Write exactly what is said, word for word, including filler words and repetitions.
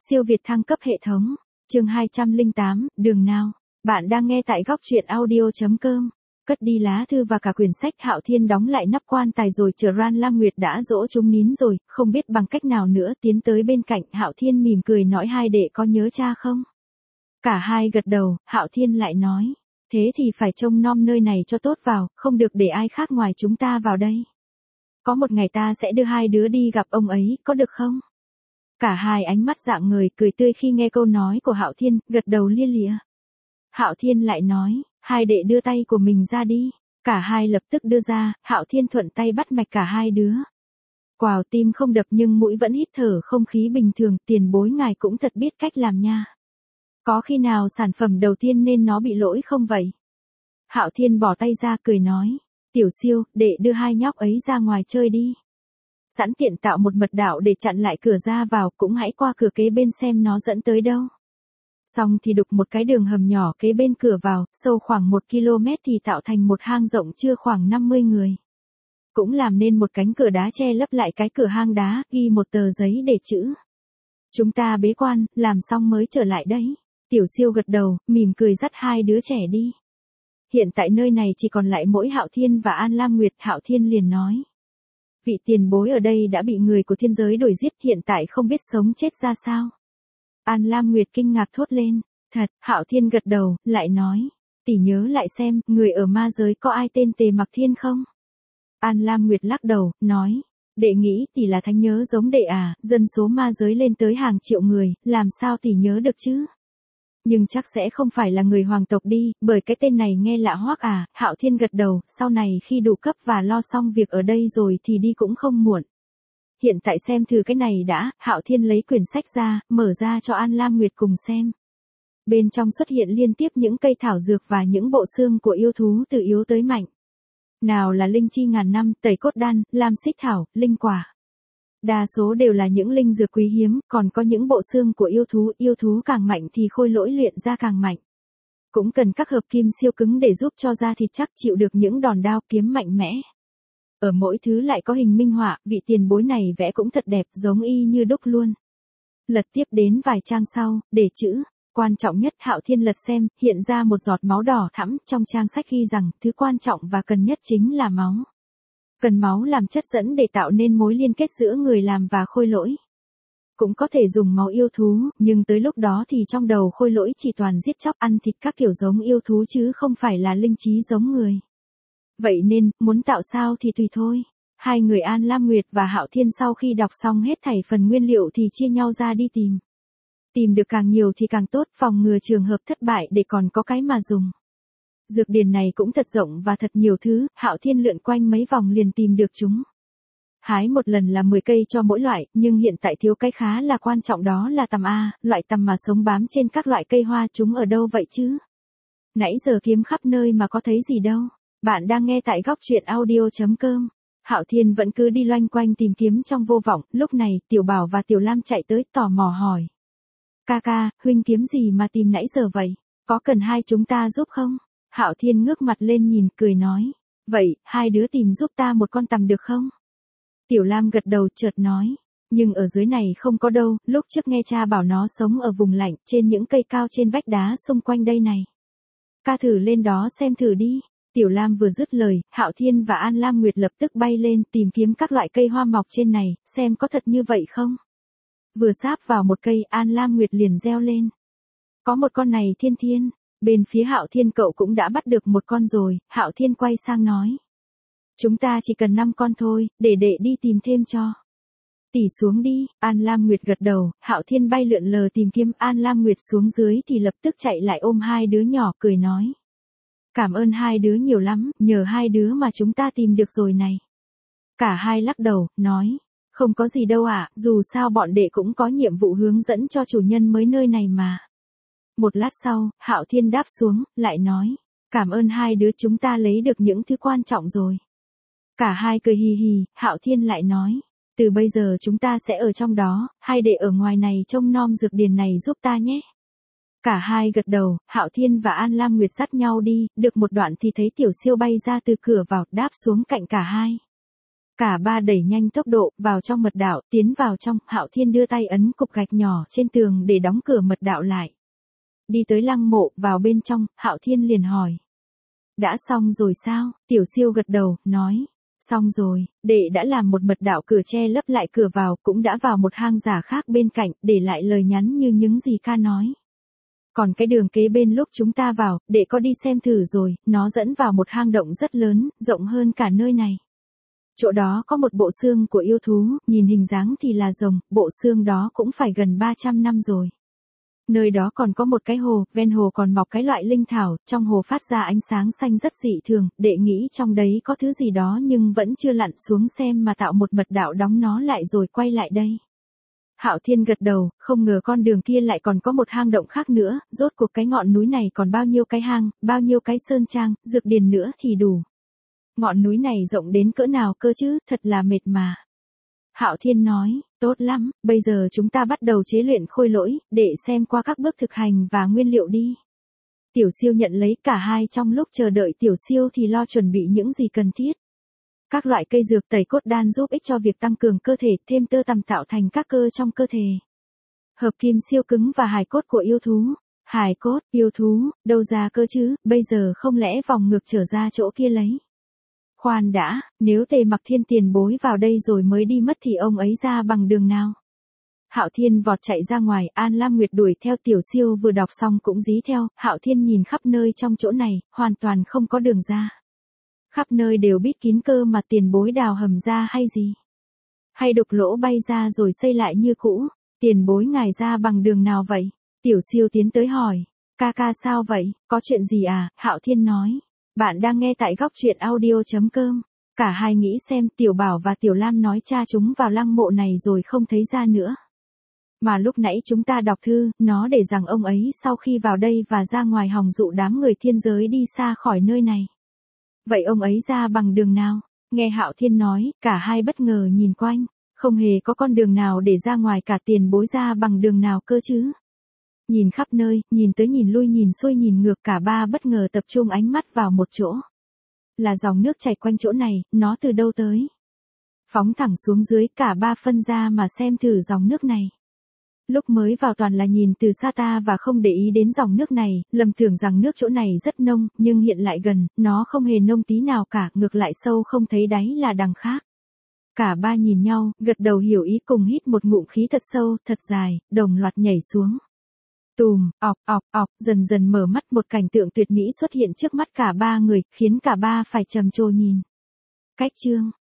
Siêu việt thăng cấp hệ thống. Chương hai trăm lẻ tám, đường nào. Bạn đang nghe tại góc truyện audio chấm com. Cất đi lá thư và cả quyển sách, Hạo Thiên đóng lại nắp quan tài rồi chờ Ran Lam Nguyệt đã dỗ chúng nín rồi, không biết bằng cách nào nữa tiến tới bên cạnh. Hạo Thiên mỉm cười nói: hai đệ có nhớ cha không? Cả hai gật đầu. Hạo Thiên lại nói: thế thì phải trông nom nơi này cho tốt vào, không được để ai khác ngoài chúng ta vào đây. Có một ngày ta sẽ đưa hai đứa đi gặp ông ấy, có được không? Cả hai ánh mắt rạng ngời, cười tươi khi nghe câu nói của Hạo Thiên, gật đầu lia lịa. Hạo Thiên lại nói: hai đệ đưa tay của mình ra đi. Cả hai lập tức đưa ra. Hạo Thiên thuận tay bắt mạch cả hai đứa. Quào, tim không đập nhưng mũi vẫn hít thở không khí bình thường. Tiền bối ngài cũng thật biết cách làm nha. Có khi nào sản phẩm đầu tiên nên nó bị lỗi không vậy? Hạo Thiên bỏ tay ra cười nói: Tiểu Siêu, đệ đưa hai nhóc ấy ra ngoài chơi đi. Sẵn tiện tạo một mật đạo để chặn lại cửa ra vào, cũng hãy qua cửa kế bên xem nó dẫn tới đâu. Xong thì đục một cái đường hầm nhỏ kế bên cửa vào, sâu khoảng một ki lô mét thì tạo thành một hang rộng chưa khoảng năm mươi người. Cũng làm nên một cánh cửa đá che lấp lại cái cửa hang đá, ghi một tờ giấy để chữ: chúng ta bế quan, làm xong mới trở lại đấy. Tiểu Siêu gật đầu, mỉm cười dắt hai đứa trẻ đi. Hiện tại nơi này chỉ còn lại mỗi Hạo Thiên và An Lam Nguyệt. Hạo Thiên liền nói: vị tiền bối ở đây đã bị người của thiên giới đuổi giết, hiện tại không biết sống chết ra sao. An Lam Nguyệt kinh ngạc thốt lên. Thật? Hạo Thiên gật đầu, lại nói: tỷ nhớ lại xem, người ở ma giới có ai tên Tề Mặc Thiên không? An Lam Nguyệt lắc đầu, nói: đệ nghĩ tỷ là thánh nhớ giống đệ à, dân số ma giới lên tới hàng triệu người, làm sao tỷ nhớ được chứ? Nhưng chắc sẽ không phải là người hoàng tộc đi, bởi cái tên này nghe lạ hoắc à. Hạo Thiên gật đầu, sau này khi đủ cấp và lo xong việc ở đây rồi thì đi cũng không muộn. Hiện tại xem thử cái này đã. Hạo Thiên lấy quyển sách ra, mở ra cho An Lam Nguyệt cùng xem. Bên trong xuất hiện liên tiếp những cây thảo dược và những bộ xương của yêu thú từ yếu tới mạnh. Nào là linh chi ngàn năm, tẩy cốt đan, lam xích thảo, linh quả. Đa số đều là những linh dược quý hiếm, còn có những bộ xương của yêu thú, yêu thú càng mạnh thì khôi lỗi luyện ra càng mạnh. Cũng cần các hợp kim siêu cứng để giúp cho da thịt chắc chịu được những đòn đao kiếm mạnh mẽ. Ở mỗi thứ lại có hình minh họa, vị tiền bối này vẽ cũng thật đẹp, giống y như đúc luôn. Lật tiếp đến vài trang sau, để chữ. Quan trọng nhất. Hạo Thiên lật xem, hiện ra một giọt máu đỏ thẫm, trong trang sách ghi rằng, thứ quan trọng và cần nhất chính là máu. Cần máu làm chất dẫn để tạo nên mối liên kết giữa người làm và khôi lỗi. Cũng có thể dùng máu yêu thú, nhưng tới lúc đó thì trong đầu khôi lỗi chỉ toàn giết chóc ăn thịt các kiểu giống yêu thú chứ không phải là linh trí giống người. Vậy nên, muốn tạo sao thì tùy thôi. Hai người An Lam Nguyệt và Hạo Thiên sau khi đọc xong hết thảy phần nguyên liệu thì chia nhau ra đi tìm. Tìm được càng nhiều thì càng tốt, phòng ngừa trường hợp thất bại để còn có cái mà dùng. Dược điền này cũng thật rộng và thật nhiều thứ. Hạo Thiên lượn quanh mấy vòng liền tìm được chúng. Hái một lần là mười cây cho mỗi loại, nhưng hiện tại thiếu cái khá là quan trọng, đó là tằm A, loại tằm mà sống bám trên các loại cây hoa. Chúng ở đâu vậy chứ? Nãy giờ kiếm khắp nơi mà có thấy gì đâu. Bạn đang nghe tại góc truyện audio chấm com. Hạo Thiên vẫn cứ đi loanh quanh tìm kiếm trong vô vọng. Lúc này, Tiểu Bảo và Tiểu Lam chạy tới tò mò hỏi: ca ca, huynh kiếm gì mà tìm nãy giờ vậy? Có cần hai chúng ta giúp không? Hạo Thiên ngước mặt lên nhìn, cười nói: vậy, hai đứa tìm giúp ta một con tằm được không? Tiểu Lam gật đầu, chợt nói: nhưng ở dưới này không có đâu, lúc trước nghe cha bảo nó sống ở vùng lạnh, trên những cây cao trên vách đá xung quanh đây này. Ca thử lên đó xem thử đi. Tiểu Lam vừa dứt lời, Hạo Thiên và An Lam Nguyệt lập tức bay lên tìm kiếm các loại cây hoa mọc trên này, xem có thật như vậy không. Vừa sáp vào một cây, An Lam Nguyệt liền reo lên: có một con này Thiên Thiên. Bên phía Hạo Thiên cậu cũng đã bắt được một con rồi. Hạo Thiên quay sang nói: chúng ta chỉ cần năm con thôi, để đệ đi tìm thêm cho. Tỷ xuống đi. An Lam Nguyệt gật đầu. Hạo Thiên bay lượn lờ tìm kiếm. An Lam Nguyệt xuống dưới thì lập tức chạy lại ôm hai đứa nhỏ, cười nói: cảm ơn hai đứa nhiều lắm, nhờ hai đứa mà chúng ta tìm được rồi này. Cả hai lắc đầu, nói: không có gì đâu ạ, dù sao bọn đệ cũng có nhiệm vụ hướng dẫn cho chủ nhân mới nơi này mà. Một lát sau, Hạo Thiên đáp xuống, lại nói: cảm ơn hai đứa, chúng ta lấy được những thứ quan trọng rồi. Cả hai cười hì hì. Hạo Thiên lại nói: từ bây giờ chúng ta sẽ ở trong đó, hai đệ ở ngoài này trông nom dược điền này giúp ta nhé. Cả hai gật đầu. Hạo Thiên và An Lam Nguyệt dắt nhau đi, được một đoạn thì thấy Tiểu Siêu bay ra từ cửa vào, đáp xuống cạnh cả hai. Cả ba đẩy nhanh tốc độ, vào trong mật đạo, tiến vào trong, Hạo Thiên đưa tay ấn cục gạch nhỏ trên tường để đóng cửa mật đạo lại. Đi tới lăng mộ, vào bên trong, Hạo Thiên liền hỏi. Đã xong rồi sao? Tiểu Siêu gật đầu, nói. Xong rồi, đệ đã làm một mật đạo cửa che lấp lại cửa vào, cũng đã vào một hang giả khác bên cạnh, để lại lời nhắn như những gì ca nói. Còn cái đường kế bên lúc chúng ta vào, đệ có đi xem thử rồi, nó dẫn vào một hang động rất lớn, rộng hơn cả nơi này. Chỗ đó có một bộ xương của yêu thú, nhìn hình dáng thì là rồng, bộ xương đó cũng phải gần ba trăm năm rồi. Nơi đó còn có một cái hồ, ven hồ còn mọc cái loại linh thảo, trong hồ phát ra ánh sáng xanh rất dị thường, đệ nghĩ trong đấy có thứ gì đó nhưng vẫn chưa lặn xuống xem mà tạo một mật đạo đóng nó lại rồi quay lại đây. Hạo Thiên gật đầu, không ngờ con đường kia lại còn có một hang động khác nữa, rốt cuộc cái ngọn núi này còn bao nhiêu cái hang, bao nhiêu cái sơn trang, dược điền nữa thì đủ. Ngọn núi này rộng đến cỡ nào cơ chứ, thật là mệt mà. Hạo Thiên nói, tốt lắm, bây giờ chúng ta bắt đầu chế luyện khôi lỗi, để xem qua các bước thực hành và nguyên liệu đi. Tiểu Siêu nhận lấy, cả hai trong lúc chờ đợi Tiểu Siêu thì lo chuẩn bị những gì cần thiết. Các loại cây dược tẩy cốt đan giúp ích cho việc tăng cường cơ thể, thêm tơ tằm tạo thành các cơ trong cơ thể. Hợp kim siêu cứng và hài cốt của yêu thú. Hài cốt, yêu thú, đâu ra cơ chứ, bây giờ không lẽ vòng ngược trở ra chỗ kia lấy. Khoan đã, nếu Tề Mặc Thiên tiền bối vào đây rồi mới đi mất thì ông ấy ra bằng đường nào? Hạo Thiên vọt chạy ra ngoài, An Lam Nguyệt đuổi theo. Tiểu Siêu vừa đọc xong cũng dí theo. Hạo Thiên nhìn khắp nơi trong chỗ này, hoàn toàn không có đường ra. Khắp nơi đều bít kín cơ mà, tiền bối đào hầm ra hay gì? Hay đục lỗ bay ra rồi xây lại như cũ? Tiền bối ngài ra bằng đường nào vậy? Tiểu Siêu tiến tới hỏi. Ca ca sao vậy, có chuyện gì à? Hạo Thiên nói. Bạn đang nghe tại góc truyện audio chấm com. Cả hai nghĩ xem, Tiểu Bảo và Tiểu Lam nói cha chúng vào lăng mộ này rồi không thấy ra nữa. Mà lúc nãy chúng ta đọc thư, nó để rằng ông ấy sau khi vào đây và ra ngoài hòng dụ đám người thiên giới đi xa khỏi nơi này. Vậy ông ấy ra bằng đường nào? Nghe Hạo Thiên nói, cả hai bất ngờ nhìn quanh, không hề có con đường nào để ra ngoài cả, tiền bối ra bằng đường nào cơ chứ? Nhìn khắp nơi, nhìn tới nhìn lui nhìn xuôi nhìn ngược, cả ba bất ngờ tập trung ánh mắt vào một chỗ. Là dòng nước chảy quanh chỗ này, nó từ đâu tới? Phóng thẳng xuống dưới, cả ba phân ra mà xem thử dòng nước này. Lúc mới vào toàn là nhìn từ xa ta và không để ý đến dòng nước này, lầm tưởng rằng nước chỗ này rất nông, nhưng hiện lại gần, nó không hề nông tí nào cả, ngược lại sâu không thấy đáy là đằng khác. Cả ba nhìn nhau, gật đầu hiểu ý, cùng hít một ngụm khí thật sâu, thật dài, đồng loạt nhảy xuống. Tùm, ọc, ọc, ọc, dần dần mở mắt, một cảnh tượng tuyệt mỹ xuất hiện trước mắt cả ba người, khiến cả ba phải trầm trồ nhìn. Cách chương,